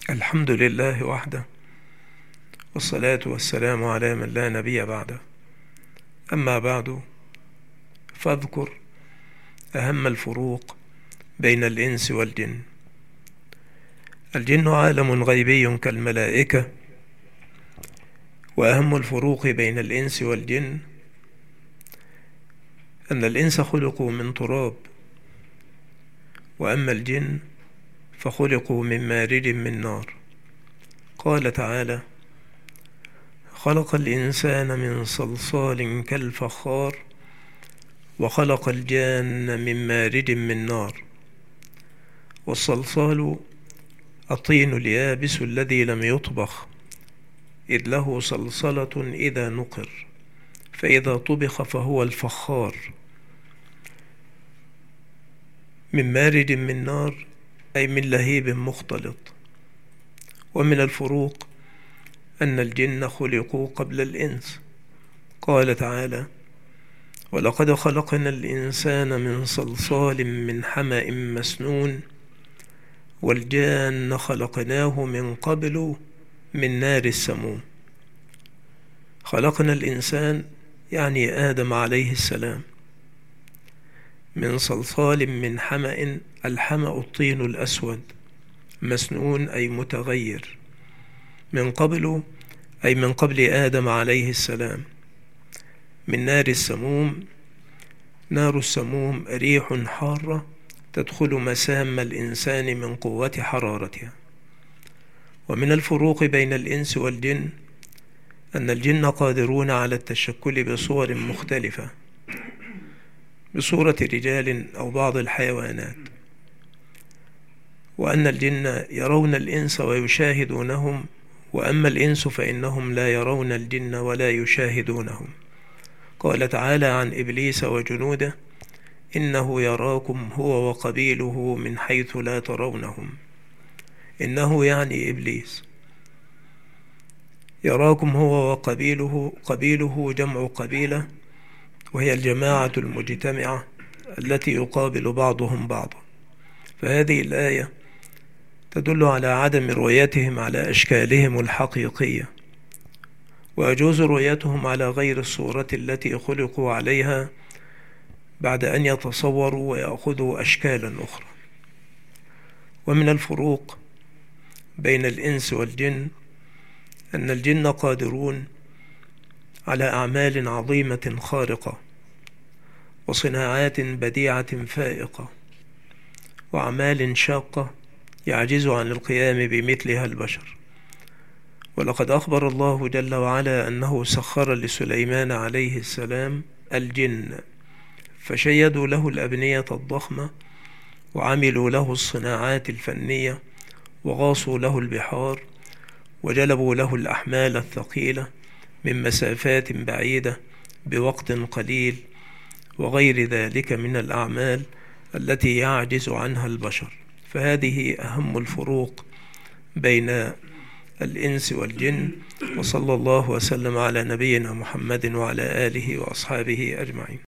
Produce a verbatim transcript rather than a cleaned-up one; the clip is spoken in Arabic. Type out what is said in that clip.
الحمد لله وحده، والصلاة والسلام على من لا نبي بعده. أما بعد، فاذكر أهم الفروق بين الإنس والجن. الجن عالم غيبي كالملائكة، وأهم الفروق بين الإنس والجن أن الإنس خلقوا من تراب، وأما الجن فخلقوا من مارد من نار. قال تعالى: خلق الإنسان من صلصال كالفخار وخلق الجان من مارد من نار. والصلصال الطين اليابس الذي لم يطبخ، إذ له صلصلة إذا نقر، فإذا طبخ فهو الفخار. من مارد من نار أي من لهيب مختلط. ومن الفروق أن الجن خلقوا قبل الإنس. قال تعالى: ولقد خلقنا الإنسان من صلصال من حمأ مسنون والجان خلقناه من قبل من نار السموم. خلقنا الإنسان يعني آدم عليه السلام من صلصال من حمأ، الحمأ الطين الأسود، مسنون أي متغير، من قبل أي من قبل آدم عليه السلام من نار السموم. نار السموم ريح حارة تدخل مسام الإنسان من قوة حرارتها. ومن الفروق بين الإنس والجن أن الجن قادرون على التشكل بصور مختلفة، بصورة رجال أو بعض الحيوانات، وأن الجن يرون الإنس ويشاهدونهم، وأما الإنس فإنهم لا يرون الجن ولا يشاهدونهم. قال تعالى عن إبليس وجنوده: إنه يراكم هو وقبيله من حيث لا ترونهم. إنه يعني إبليس يراكم هو وقبيله. قبيله جمع قبيلة، وهي الجماعة المجتمعة التي يقابل بعضهم بعضا. فهذه الآية تدل على عدم رؤيتهم على أشكالهم الحقيقية، ويجوز رؤيتهم على غير الصورة التي خلقوا عليها بعد أن يتصوروا ويأخذوا أشكالا أخرى. ومن الفروق بين الإنس والجن أن الجن قادرون على أعمال عظيمة خارقة، وصناعات بديعة فائقة، وأعمال شاقة يعجز عن القيام بمثلها البشر. ولقد أخبر الله جل وعلا أنه سخر لسليمان عليه السلام الجن، فشيدوا له الأبنية الضخمة، وعملوا له الصناعات الفنية، وغاصوا له البحار، وجلبوا له الأحمال الثقيلة من مسافات بعيدة بوقت قليل، وغير ذلك من الأعمال التي يعجز عنها البشر. فهذه أهم الفروق بين الإنس والجن. وصلى الله وسلم على نبينا محمد وعلى آله وأصحابه أجمعين.